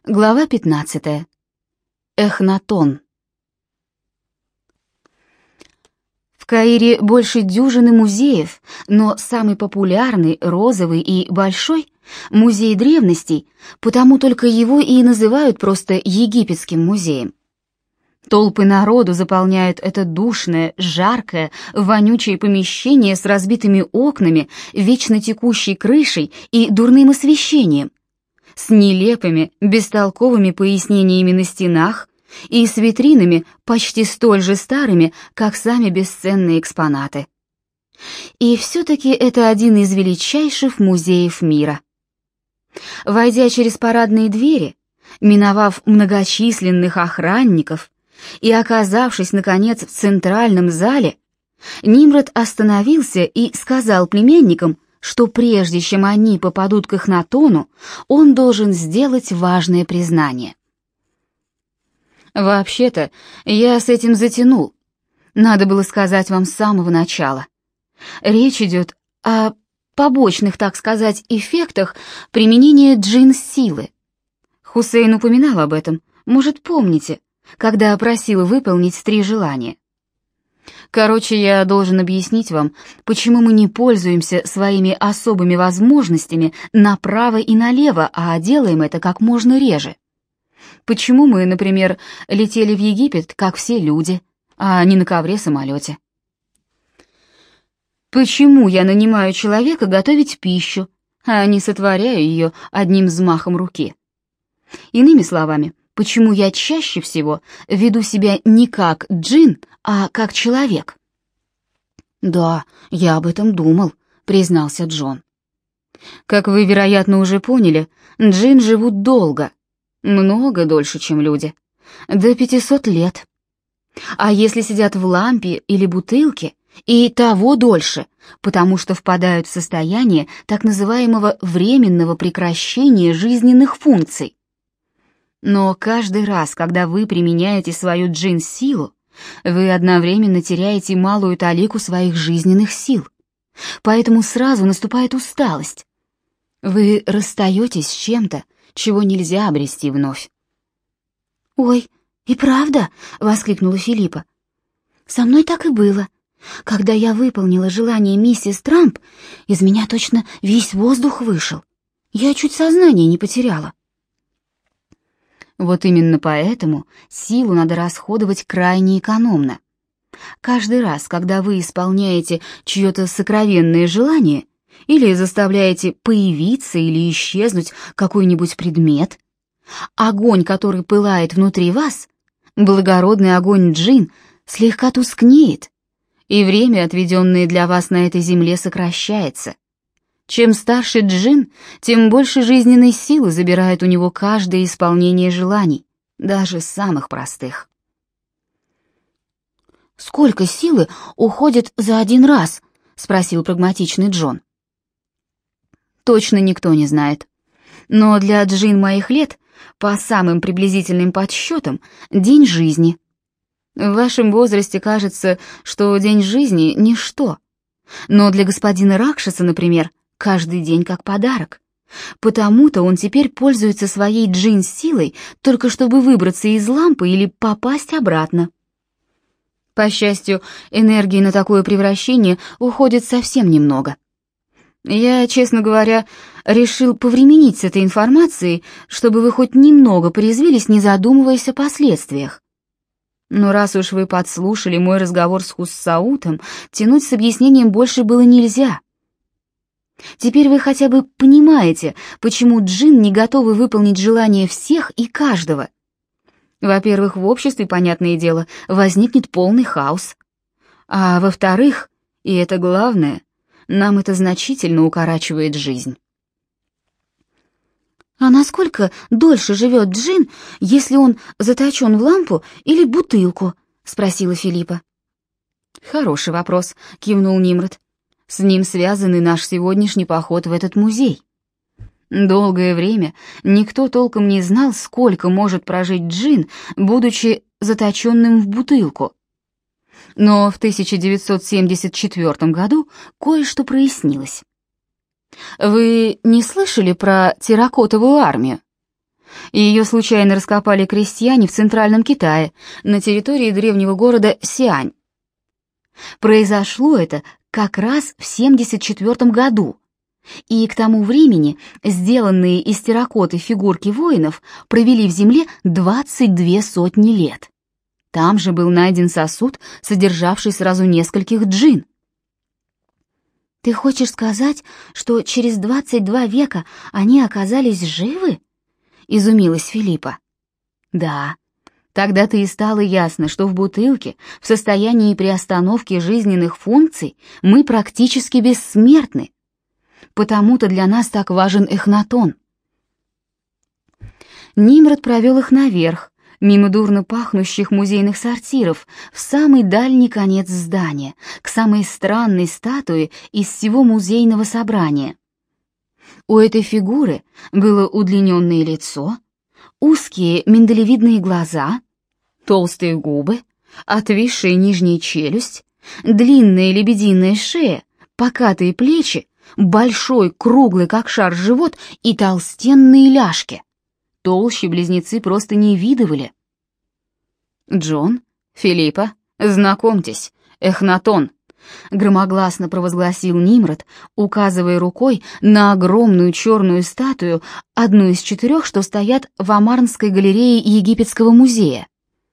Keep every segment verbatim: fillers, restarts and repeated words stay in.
Глава пятнадцатая. Эхнатон. В Каире больше дюжины музеев, но самый популярный, розовый и большой — музей древностей, потому только его и называют просто Египетским музеем. Толпы народу заполняют это душное, жаркое, вонючее помещение с разбитыми окнами, вечно текущей крышей и дурным освещением, с нелепыми, бестолковыми пояснениями на стенах и с витринами почти столь же старыми, как сами бесценные экспонаты. И все-таки это один из величайших музеев мира. Войдя через парадные двери, миновав многочисленных охранников и оказавшись, наконец, в центральном зале, Нимрод остановился и сказал племянникам, что прежде чем они попадут к Эхнатону, он должен сделать важное признание. «Вообще-то, я с этим затянул. Надо было сказать вам с самого начала. Речь идет о побочных, так сказать, эффектах применения джин-силы. Хусейн упоминал об этом, может, помните, когда просил выполнить три желания. Короче, я должен объяснить вам, почему мы не пользуемся своими особыми возможностями направо и налево, а делаем это как можно реже. Почему мы, например, летели в Египет, как все люди, а не на ковре-самолете? Почему я нанимаю человека готовить пищу, а не сотворяю ее одним взмахом руки? Иными словами, почему я чаще всего веду себя не как джин, а как человек? «Да, я об этом думал», — признался Джон. «Как вы, вероятно, уже поняли, джин живут долго, много дольше, чем люди, до пятисот лет. А если сидят в лампе или бутылке, и того дольше, потому что впадают в состояние так называемого временного прекращения жизненных функций. Но каждый раз, когда вы применяете свою джин-силу, вы одновременно теряете малую талику своих жизненных сил, поэтому сразу наступает усталость. Вы расстаетесь с чем-то, чего нельзя обрести вновь». «Ой, и правда?» — воскликнула Филиппа. «Со мной так и было. Когда я выполнила желание миссис Трамп, из меня точно весь воздух вышел. Я чуть сознание не потеряла». Вот именно поэтому силу надо расходовать крайне экономно. Каждый раз, когда вы исполняете чье-то сокровенное желание или заставляете появиться или исчезнуть какой-нибудь предмет, огонь, который пылает внутри вас, благородный огонь джин, слегка тускнеет, и время, отведенное для вас на этой земле, сокращается. Чем старше джин, тем больше жизненной силы забирает у него каждое исполнение желаний, даже самых простых. «Сколько силы уходит за один раз?» — спросил прагматичный Джон. «Точно никто не знает. Но для джин моих лет, по самым приблизительным подсчетам, день жизни. В вашем возрасте кажется, что день жизни — ничто. Но для господина Ракшаса, например, каждый день как подарок. Потому-то он теперь пользуется своей джин-силой, только чтобы выбраться из лампы или попасть обратно. По счастью, энергии на такое превращение уходит совсем немного. Я, честно говоря, решил повременить с этой информацией, чтобы вы хоть немного порезвились, не задумываясь о последствиях. Но раз уж вы подслушали мой разговор с Хуссаутом, тянуть с объяснением больше было нельзя. Теперь вы хотя бы понимаете, почему джин не готовы выполнить желания всех и каждого. Во-первых, в обществе, понятное дело, возникнет полный хаос. А во-вторых, и это главное, нам это значительно укорачивает жизнь. «А насколько дольше живет джин, если он заточен в лампу или бутылку?» — спросила Филиппа. «Хороший вопрос», — кивнул Нимрод. «С ним связан и наш сегодняшний поход в этот музей. Долгое время никто толком не знал, сколько может прожить джин, будучи заточенным в бутылку. Но в тысяча девятьсот семьдесят четвёртом году кое-что прояснилось. Вы не слышали про терракотовую армию? Ее случайно раскопали крестьяне в Центральном Китае, на территории древнего города Сиань. Произошло это как раз в семьдесят четвёртом году, и к тому времени сделанные из терракоты фигурки воинов провели в земле двадцать две сотни лет. Там же был найден сосуд, содержавший сразу нескольких джин. «Ты хочешь сказать, что через двадцать два века они оказались живы?» — изумилась Филиппа. «Да, тогда-то и стало ясно, что в бутылке, в состоянии приостановки жизненных функций, мы практически бессмертны. Потому-то для нас так важен эхнатон». Нимрод провел их наверх, мимо дурно пахнущих музейных сортиров, в самый дальний конец здания, к самой странной статуе из всего музейного собрания. У этой фигуры было удлиненное лицо, узкие миндалевидные глаза, толстые губы, отвисшая нижняя челюсть, длинная лебединая шея, покатые плечи, большой, круглый, как шар, живот и толстенные ляжки. Толще близнецы просто не видывали. «Джон, Филиппа, знакомьтесь, эхнатон», — громогласно провозгласил Нимрод, указывая рукой на огромную черную статую, одну из четырех, что стоят в Амарнской галерее Египетского музея.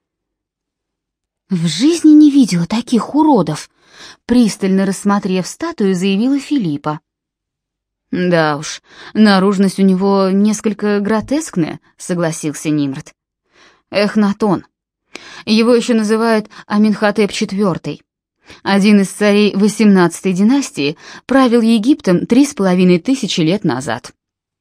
«В жизни не видела таких уродов», — пристально рассмотрев статую, заявила Филиппа. «Да уж, наружность у него несколько гротескная», — согласился Нимрод. «Эхнатон. Его еще называют Аменхотеп четвёртый. Один из царей восемнадцатой династии правил Египтом три с половиной тысячи лет назад».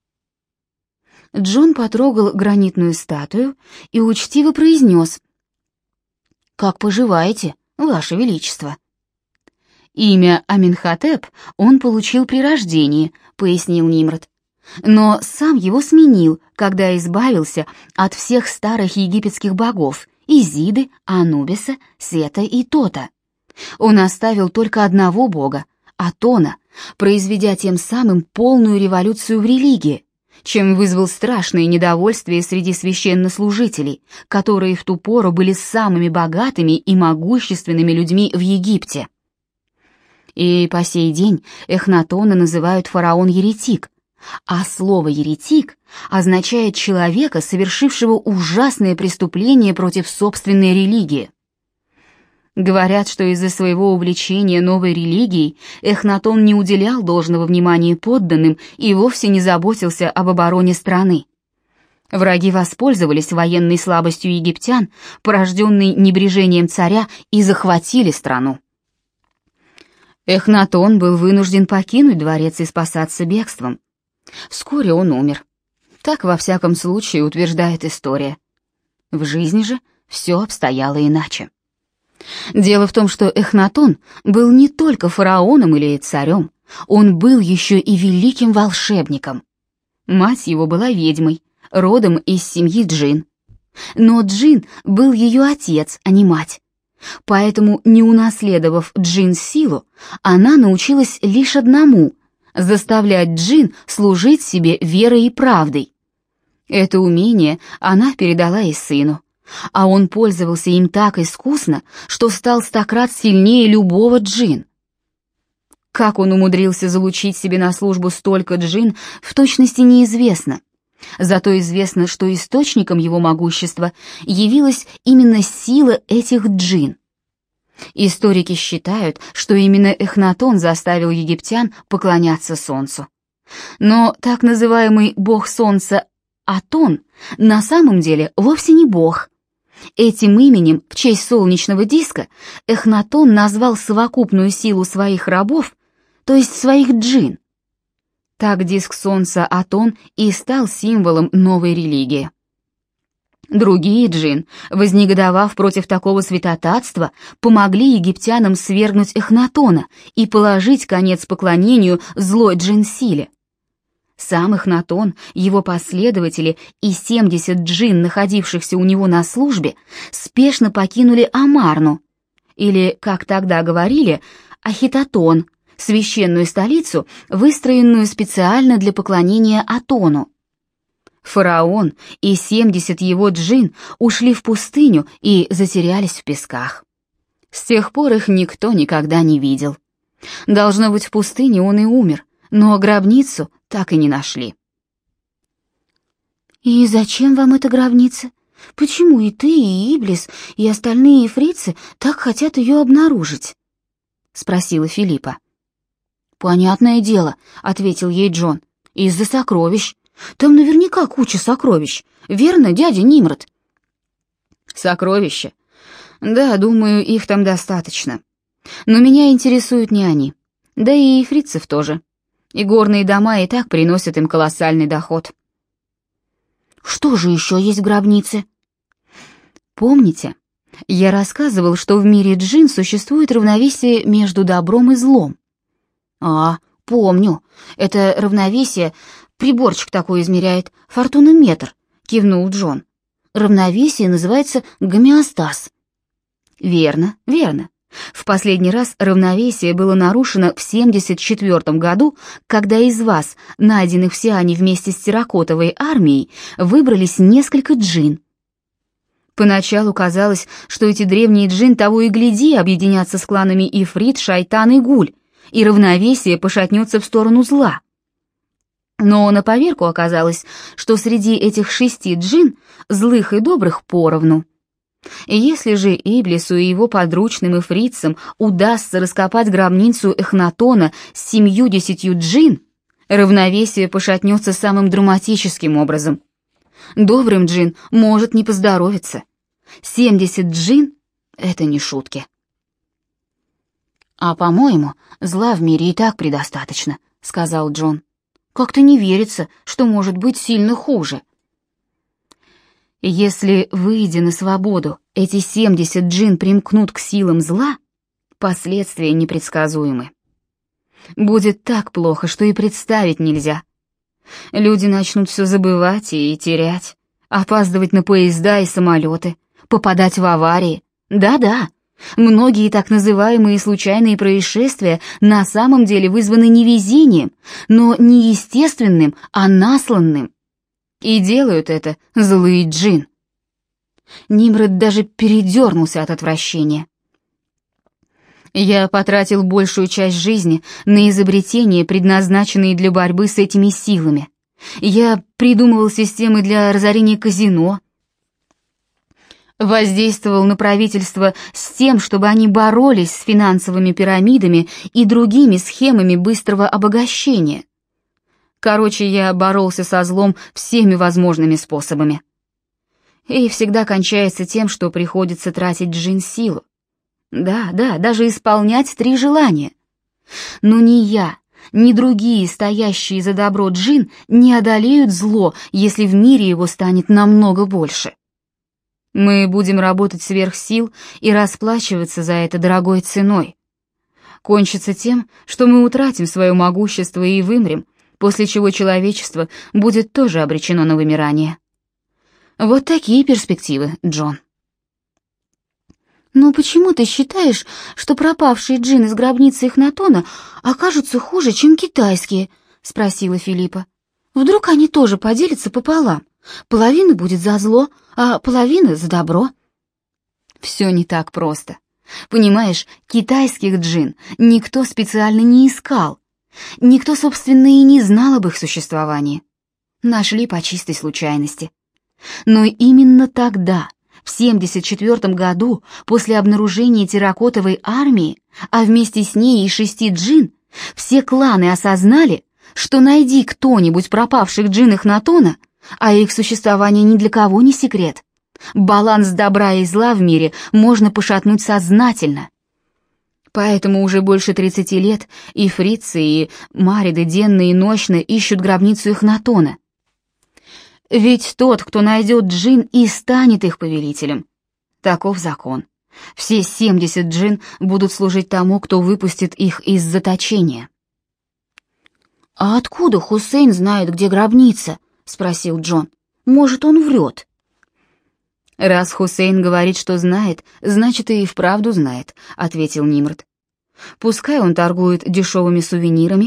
Джон потрогал гранитную статую и учтиво произнес: «Как поживаете, Ваше Величество?» «Имя Аменхотеп он получил при рождении», — пояснил Нимрод. «Но сам его сменил, когда избавился от всех старых египетских богов — Изиды, Анубиса, Сета и Тота. Он оставил только одного бога — Атона, произведя тем самым полную революцию в религии, чем вызвал страшное недовольствие среди священнослужителей, которые в ту пору были самыми богатыми и могущественными людьми в Египте. И по сей день Эхнатона называют фараон-еретик, а слово «еретик» означает человека, совершившего ужасное преступление против собственной религии. Говорят, что из-за своего увлечения новой религией Эхнатон не уделял должного внимания подданным и вовсе не заботился об обороне страны. Враги воспользовались военной слабостью египтян, порожденной небрежением царя, и захватили страну. Эхнатон был вынужден покинуть дворец и спасаться бегством. Вскоре он умер. Так, во всяком случае, утверждает история. В жизни же все обстояло иначе. Дело в том, что Эхнатон был не только фараоном или царем, он был еще и великим волшебником. Мать его была ведьмой, родом из семьи Джин. Но Джин был ее отец, а не мать. Поэтому, не унаследовав Джин силу, она научилась лишь одному — заставлять Джин служить себе верой и правдой. Это умение она передала и сыну, а он пользовался им так искусно, что стал стократ сильнее любого Джин. Как он умудрился залучить себе на службу столько Джин, в точности неизвестно. Зато известно, что источником его могущества явилась именно сила этих джин. Историки считают, что именно Эхнатон заставил египтян поклоняться солнцу. Но так называемый бог солнца Атон на самом деле вовсе не бог. Этим именем в честь солнечного диска Эхнатон назвал совокупную силу своих рабов, то есть своих джин. Так диск солнца Атон и стал символом новой религии. Другие джин, вознегодовав против такого святотатства, помогли египтянам свергнуть Эхнатона и положить конец поклонению злой джин-силе. Сам Эхнатон, его последователи и семьдесят джин, находившихся у него на службе, спешно покинули Амарну, или, как тогда говорили, Ахитотон, священную столицу, выстроенную специально для поклонения Атону. Фараон и семьдесят его джинн ушли в пустыню и затерялись в песках. С тех пор их никто никогда не видел. Должно быть, в пустыне он и умер, но гробницу так и не нашли. «И зачем вам эта гробница? Почему и ты, и Иблис, и остальные фрицы так хотят ее обнаружить?» — спросила Филиппа. «Понятное дело», — ответил ей Джон, — «из-за сокровищ. Там наверняка куча сокровищ, верно, дядя Нимрод?» «Сокровища? Да, думаю, их там достаточно. Но меня интересуют не они, да и фрицев тоже. И горные дома и так приносят им колоссальный доход». «Что же еще есть в гробнице?» «Помните, я рассказывал, что в мире джинн существует равновесие между добром и злом?» «А, помню. Это равновесие, приборчик такой измеряет, фортунометр», — кивнул Джон. «Равновесие называется гомеостаз». «Верно, верно. В последний раз равновесие было нарушено в семьдесят четвёртом году, когда из вас, найденных в Сиане вместе с терракотовой армией, выбрались несколько джинн. Поначалу казалось, что эти древние джинн того и гляди объединятся с кланами Ифрит, Шайтан и Гуль, и равновесие пошатнется в сторону зла. Но на поверку оказалось, что среди этих шести джинн злых и добрых поровну. Если же Иблису и его подручным ифритцам удастся раскопать гробницу Эхнатона с семью-десятью джинн, равновесие пошатнется самым драматическим образом. Добрым джинн может не поздоровиться. семьдесят джинн — это не шутки. «А, по-моему, зла в мире и так предостаточно», — сказал Джон. «Как-то не верится, что может быть сильно хуже». Если, выйдя на свободу, эти семьдесят джинн примкнут к силам зла, последствия непредсказуемы. Будет так плохо, что и представить нельзя. Люди начнут все забывать и терять, опаздывать на поезда и самолеты, попадать в аварии. Да-да, многие так называемые случайные происшествия на самом деле вызваны не везением, но не естественным, а насланным. И делают это злые джинн. Нимрод даже передернулся от отвращения. Я потратил большую часть жизни на изобретения, предназначенные для борьбы с этими силами. Я придумывал системы для разорения казино, воздействовал на правительство с тем, чтобы они боролись с финансовыми пирамидами и другими схемами быстрого обогащения. Короче, я боролся со злом всеми возможными способами. И всегда кончается тем, что приходится тратить джинн-силу. Да, да, даже исполнять три желания. Но ни я, ни другие, стоящие за добро джинн, не одолеют зло, если в мире его станет намного больше. Мы будем работать сверх сил и расплачиваться за это дорогой ценой. Кончится тем, что мы утратим свое могущество и вымрем, после чего человечество будет тоже обречено на вымирание. Вот такие перспективы, Джон. «Но почему ты считаешь, что пропавшие джинны из гробницы Эхнатона окажутся хуже, чем китайские?» — спросила Филиппа. «Вдруг они тоже поделятся пополам? Половина будет за зло, а половина за добро». «Все не так просто. Понимаешь, китайских джинн никто специально не искал. Никто, собственно, и не знал об их существовании. Нашли по чистой случайности. Но именно тогда, в семьдесят четвёртом году, после обнаружения терракотовой армии, а вместе с ней и шести джинн, все кланы осознали, что найди кто-нибудь пропавших джинн Эхнатона, а их существование ни для кого не секрет, баланс добра и зла в мире можно пошатнуть сознательно. Поэтому уже больше тридцати лет и фрицы, и мариды денно и ночно ищут гробницу Эхнатона. Ведь тот, кто найдет джинн, и станет их повелителем. Таков закон. Все семьдесят джинн будут служить тому, кто выпустит их из заточения. «А откуда Хусейн знает, где гробница?» — спросил Джон. «Может, он врет?» «Раз Хусейн говорит, что знает, значит, и вправду знает», — ответил Нимрод. «Пускай он торгует дешевыми сувенирами,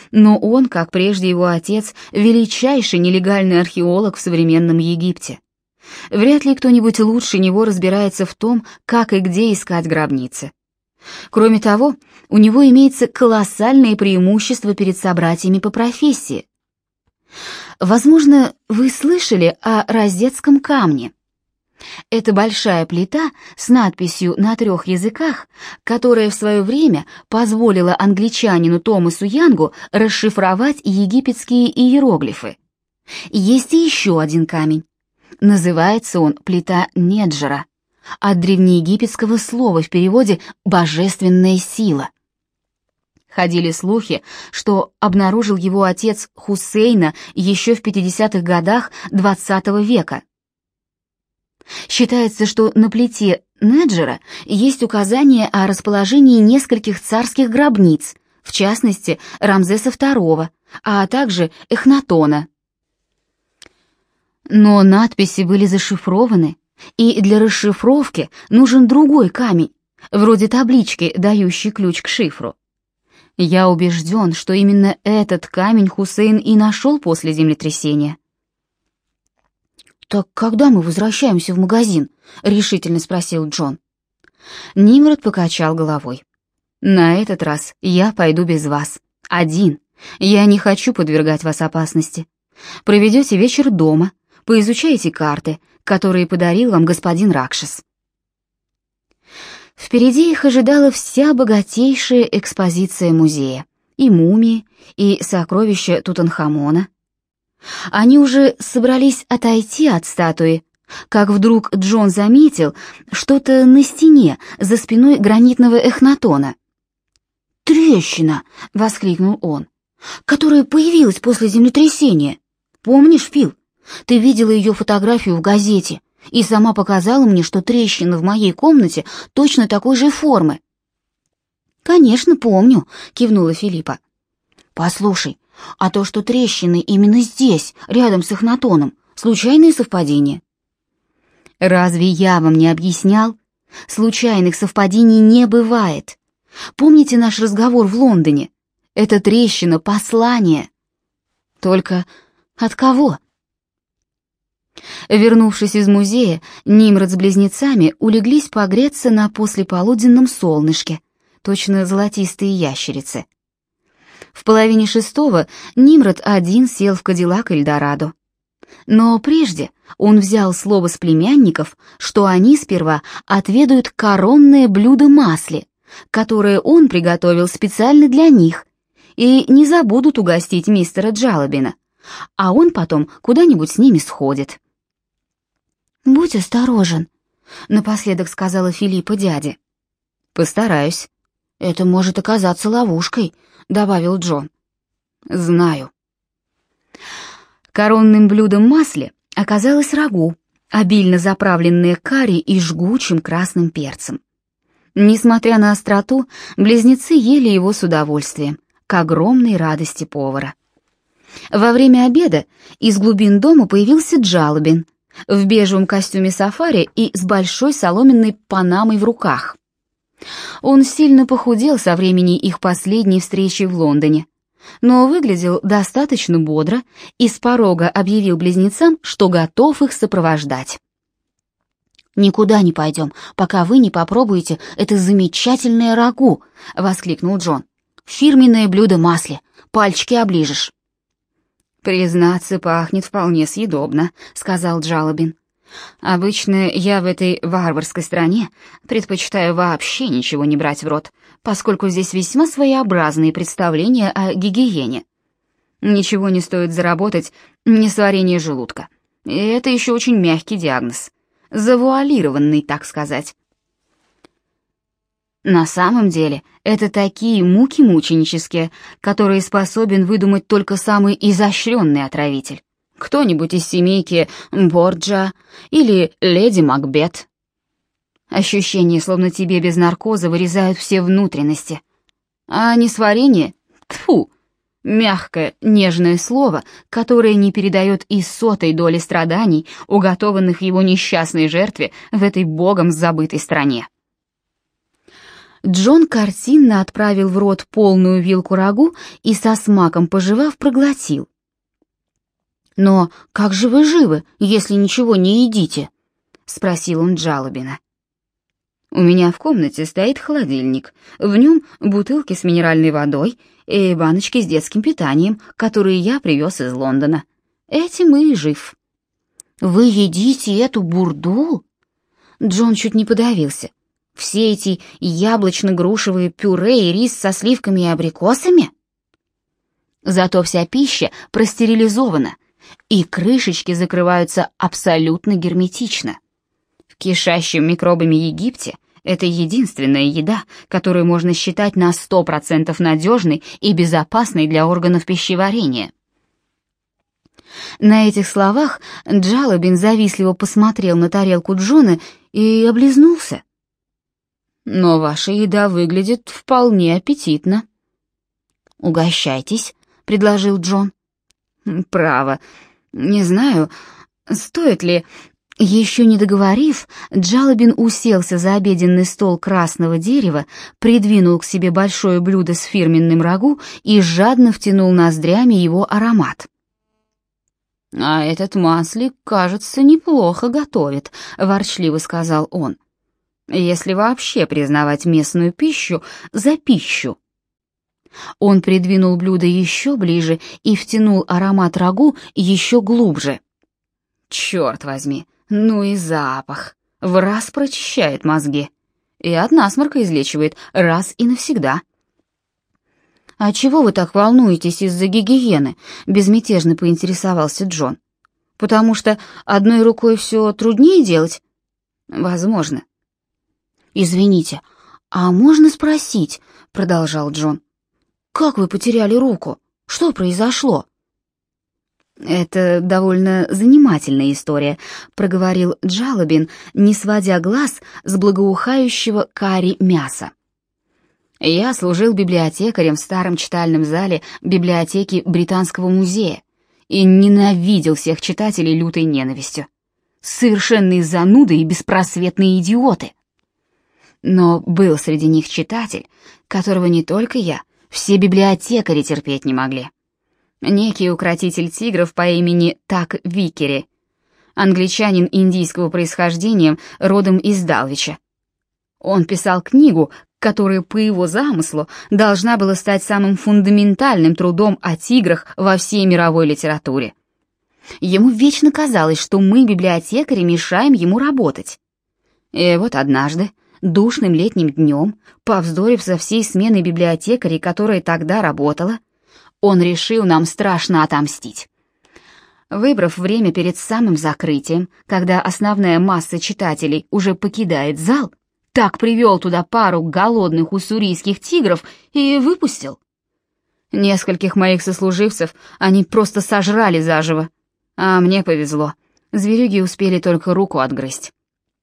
но он, как прежде его отец, величайший нелегальный археолог в современном Египте. Вряд ли кто-нибудь лучше него разбирается в том, как и где искать гробницы. Кроме того, у него имеется колоссальное преимущество перед собратьями по профессии. Возможно, вы слышали о Розетском камне. Это большая плита с надписью на трех языках, которая в свое время позволила англичанину Томасу Янгу расшифровать египетские иероглифы. Есть и еще один камень. Называется он плита Неджера, от древнеегипетского слова в переводе «божественная сила». Ходили слухи, что обнаружил его отец Хусейна еще в пятидесятых годах двадцатого века. Считается, что на плите Неджера есть указание о расположении нескольких царских гробниц, в частности, Рамзеса второго, а также Эхнатона. Но надписи были зашифрованы, и для расшифровки нужен другой камень, вроде таблички, дающей ключ к шифру. Я убежден, что именно этот камень Хусейн и нашел после землетрясения. «Так когда мы возвращаемся в магазин?» — решительно спросил Джон. Нимрод покачал головой. «На этот раз я пойду без вас. Один. Я не хочу подвергать вас опасности. Проведете вечер дома, поизучаете карты, которые подарил вам господин Ракшас». Впереди их ожидала вся богатейшая экспозиция музея. И мумии, и сокровища Тутанхамона. Они уже собрались отойти от статуи, как вдруг Джон заметил что-то на стене за спиной гранитного Эхнатона. «Трещина!» — воскликнул он, «которая появилась после землетрясения. Помнишь, Фил? Ты видела ее фотографию в газете и сама показала мне, что трещина в моей комнате точно такой же формы». «Конечно, помню», — кивнула Филиппа. «Послушай, а то, что трещины именно здесь, рядом с Эхнатоном, случайные совпадения?» «Разве я вам не объяснял? Случайных совпадений не бывает. Помните наш разговор в Лондоне? Это трещина послание. Только от кого?» Вернувшись из музея, Нимрод с близнецами улеглись погреться на послеполуденном солнышке, точно золотистые ящерицы. В половине шестого Нимрод один сел в кадиллак Эльдорадо. Но прежде он взял слово с племянников, что они сперва отведают коронное блюдо масли, которое он приготовил специально для них, и не забудут угостить мистера Джалобина, а он потом куда-нибудь с ними сходит. «Будь осторожен», — напоследок сказала Филиппа дяде. «Постараюсь. Это может оказаться ловушкой», — добавил Джон. «Знаю». Коронным блюдом масли оказалось рагу, обильно заправленное карри и жгучим красным перцем. Несмотря на остроту, близнецы ели его с удовольствием, к огромной радости повара. Во время обеда из глубин дома появился Джалобин в бежевом костюме сафари и с большой соломенной панамой в руках. Он сильно похудел со времени их последней встречи в Лондоне, но выглядел достаточно бодро и с порога объявил близнецам, что готов их сопровождать. «Никуда не пойдем, пока вы не попробуете это замечательное рагу», — воскликнул Джон. «Фирменное блюдо масли, пальчики оближешь». «Признаться, пахнет вполне съедобно», — сказал Джалобин. «Обычно я в этой варварской стране предпочитаю вообще ничего не брать в рот, поскольку здесь весьма своеобразные представления о гигиене. Ничего не стоит заработать несварение желудка. И это еще очень мягкий диагноз, завуалированный, так сказать. На самом деле, это такие муки мученические, которые способен выдумать только самый изощренный отравитель. Кто-нибудь из семейки Борджа или леди Макбет. Ощущение, словно тебе без наркоза вырезают все внутренности. А несварение — тьфу, мягкое, нежное слово, которое не передает и сотой доли страданий, уготованных его несчастной жертве в этой богом забытой стране. Джон картинно отправил в рот полную вилку рагу и со смаком пожевав проглотил. «Но как же вы живы, если ничего не едите?» — спросил он Джалобина. «У меня в комнате стоит холодильник, в нем бутылки с минеральной водой и баночки с детским питанием, которые я привез из Лондона. Этим и жив». «Вы едите эту бурду?» Джон чуть не подавился. «Все эти яблочно-грушевые пюре и рис со сливками и абрикосами?» Зато вся пища простерилизована, и крышечки закрываются абсолютно герметично. В кишащем микробами Египте это единственная еда, которую можно считать на сто процентов надежной и безопасной для органов пищеварения. На этих словах Джалобин завистливо посмотрел на тарелку Джона и облизнулся. «Но ваша еда выглядит вполне аппетитно». «Угощайтесь», — предложил Джон. «Право, не знаю, стоит ли...» Еще не договорив, Джалобин уселся за обеденный стол красного дерева, придвинул к себе большое блюдо с фирменным рагу и жадно втянул ноздрями его аромат. «А этот маслик, кажется, неплохо готовит», — ворчливо сказал он. «Если вообще признавать местную пищу за пищу». Он придвинул блюдо еще ближе и втянул аромат рагу еще глубже. «Черт возьми, ну и запах! В раз прочищает мозги. И от насморка излечивает раз и навсегда». «А чего вы так волнуетесь из-за гигиены?» — безмятежно поинтересовался Джон. «Потому что одной рукой все труднее делать?» «Возможно». «Извините, а можно спросить?» — продолжал Джон. «Как вы потеряли руку? Что произошло?» «Это довольно занимательная история», — проговорил Джалобин, не сводя глаз с благоухающего карри мяса. «Я служил библиотекарем в старом читальном зале библиотеки Британского музея и ненавидел всех читателей лютой ненавистью. Совершенные зануды и беспросветные идиоты. Но был среди них читатель, которого не только я, все библиотекари терпеть не могли. Некий укротитель тигров по имени Так Виккери, англичанин индийского происхождения, родом из Далвича. Он писал книгу, которая, по его замыслу, должна была стать самым фундаментальным трудом о тиграх во всей мировой литературе. Ему вечно казалось, что мы, библиотекари, мешаем ему работать. И вот однажды, душным летним днем, повздорив со всей сменой библиотекарей, которая тогда работала, он решил нам страшно отомстить. Выбрав время перед самым закрытием, когда основная масса читателей уже покидает зал, так привел туда пару голодных уссурийских тигров и выпустил. Нескольких моих сослуживцев они просто сожрали заживо, а мне повезло, зверюги успели только руку отгрызть.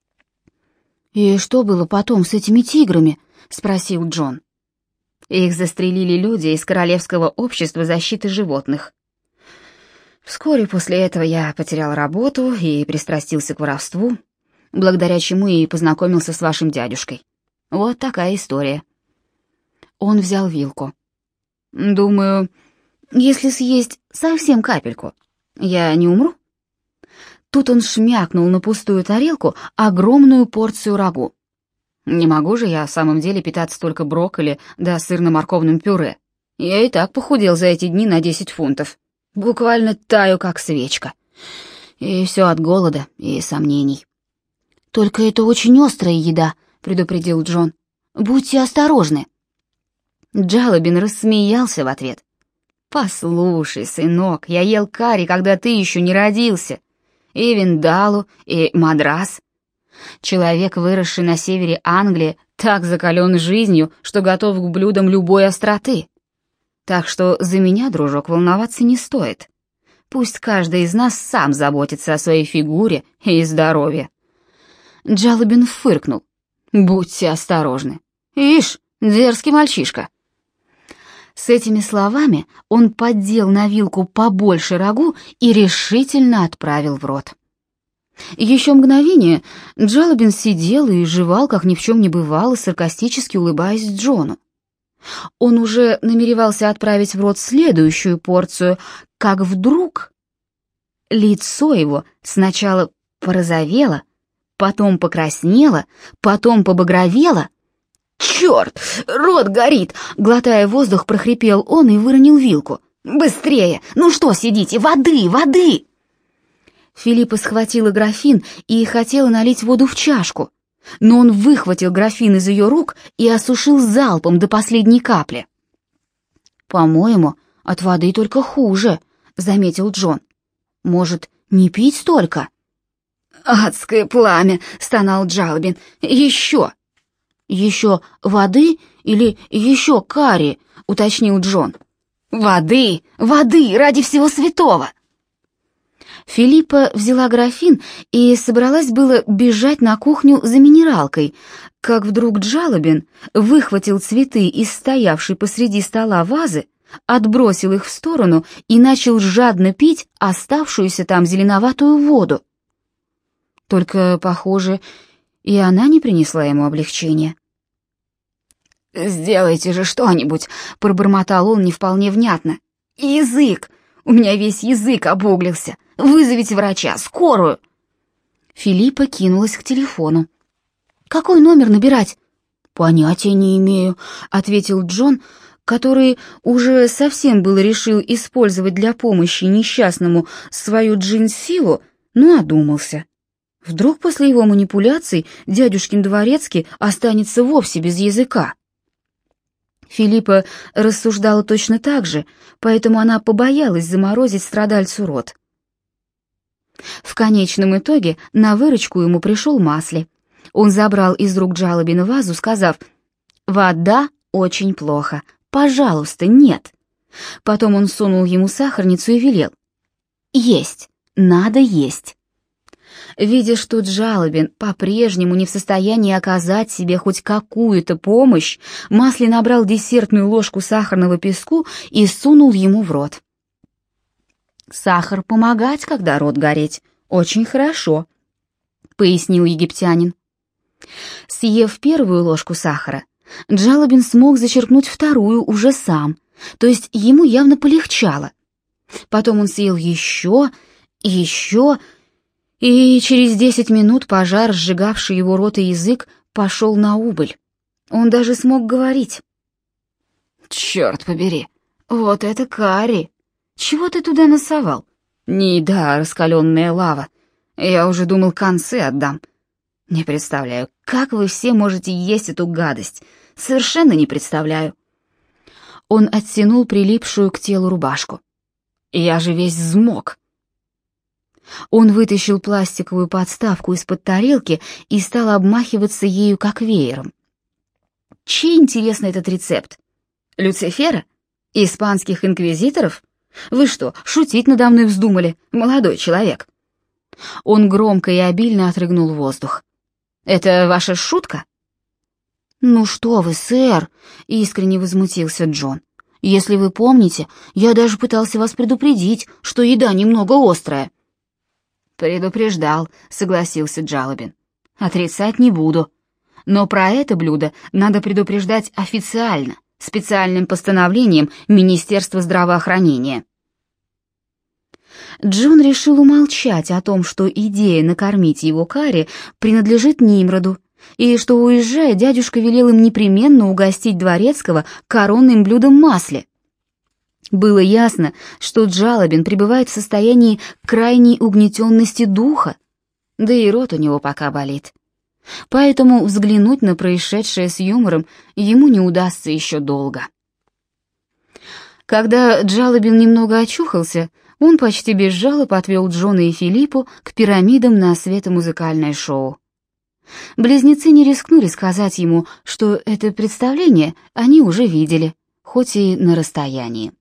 «И что было потом с этими тиграми?» — спросил Джон. Их застрелили люди из Королевского общества защиты животных. Вскоре после этого я потерял работу и пристрастился к воровству, благодаря чему и познакомился с вашим дядюшкой. Вот такая история». Он взял вилку. «Думаю, если съесть совсем капельку, я не умру?» Тут он шмякнул на пустую тарелку огромную порцию рагу. «Не могу же я в самом деле питаться только брокколи да сырно-морковным пюре. Я и так похудел за эти дни на десять фунтов. Буквально таю, как свечка. И все от голода и сомнений». «Только это очень острая еда», — предупредил Джон. «Будьте осторожны». Джалобин рассмеялся в ответ. «Послушай, сынок, я ел карри, когда ты еще не родился. И виндалу, и мадрас. Человек, выросший на севере Англии, так закален жизнью, что готов к блюдам любой остроты. Так что за меня, дружок, волноваться не стоит. Пусть каждый из нас сам заботится о своей фигуре и здоровье». Джалобин фыркнул. «Будьте осторожны. Ишь, дерзкий мальчишка». С этими словами он поддел на вилку побольше рагу и решительно отправил в рот. Еще мгновение Джалобин сидел и жевал, как ни в чем не бывало, саркастически улыбаясь Джону. Он уже намеревался отправить в рот следующую порцию, как вдруг лицо его сначала порозовело, потом покраснело, потом побагровело. «Черт, рот горит!» — глотая воздух, прохрипел он и выронил вилку. «Быстрее! Ну что сидите? Воды, воды!» Филиппа схватила графин и хотела налить воду в чашку, но он выхватил графин из ее рук и осушил залпом до последней капли. «По-моему, от воды только хуже», — заметил Джон. «Может, не пить столько?» «Адское пламя!» — стонал Джалобин. «Еще!» «Еще воды или еще карри?» — уточнил Джон. «Воды! Воды! Ради всего святого!» Филиппа взяла графин и собралась было бежать на кухню за минералкой, как вдруг Джалобин выхватил цветы из стоявшей посреди стола вазы, отбросил их в сторону и начал жадно пить оставшуюся там зеленоватую воду. Только, похоже, и она не принесла ему облегчения. «Сделайте же что-нибудь», — пробормотал он не вполне внятно. «Язык! У меня весь язык обуглился! Вызовите врача, скорую!» Филиппа кинулась к телефону. «Какой номер набирать?» «Понятия не имею», — ответил Джон, который уже совсем было решил использовать для помощи несчастному свою джин-силу, но одумался. Вдруг после его манипуляций дядюшкин дворецкий останется вовсе без языка. Филиппа рассуждала точно так же, поэтому она побоялась заморозить страдальцу рот. В конечном итоге на выручку ему пришел Масли. Он забрал из рук Джалобина вазу, сказав: «Вода очень плохо, пожалуйста, нет». Потом он сунул ему сахарницу и велел: «Есть, надо есть». Видя, что Джалобин по-прежнему не в состоянии оказать себе хоть какую-то помощь, Масли набрал десертную ложку сахарного песку и сунул ему в рот. «Сахар помогать, когда рот гореть, очень хорошо», — пояснил египтянин. Съев первую ложку сахара, Джалобин смог зачерпнуть вторую уже сам, то есть ему явно полегчало. Потом он съел еще, еще, и через десять минут пожар, сжигавший его рот и язык, пошел на убыль. Он даже смог говорить. «Черт побери, вот это карри! Чего ты туда насовал? Не еда, раскаленная лава. Я уже думал, концы отдам. Не представляю, как вы все можете есть эту гадость. Совершенно не представляю». Он оттянул прилипшую к телу рубашку. «Я же весь взмок». Он вытащил пластиковую подставку из-под тарелки и стал обмахиваться ею как веером. Чей, интересно, этот рецепт? Люцифера? Испанских инквизиторов? Вы что, шутить надо мной вздумали, молодой человек? Он громко и обильно отрыгнул воздух. Это ваша шутка? Ну что вы, сэр, искренне возмутился Джон. Если вы помните, я даже пытался вас предупредить, что еда немного острая. «Предупреждал», — согласился Джалобин. «Отрицать не буду. Но про это блюдо надо предупреждать официально, специальным постановлением Министерства здравоохранения». Джон решил умолчать о том, что идея накормить его карри принадлежит Нимроду, и что, уезжая, дядюшка велел им непременно угостить дворецкого коронным блюдом масле. Было ясно, что Джалобин пребывает в состоянии крайней угнетенности духа, да и рот у него пока болит. Поэтому взглянуть на происшедшее с юмором ему не удастся еще долго. Когда Джалобин немного очухался, он почти без жалоб отвел Джона и Филиппу к пирамидам на светомузыкальное шоу. Близнецы не рискнули сказать ему, что это представление они уже видели, хоть и на расстоянии.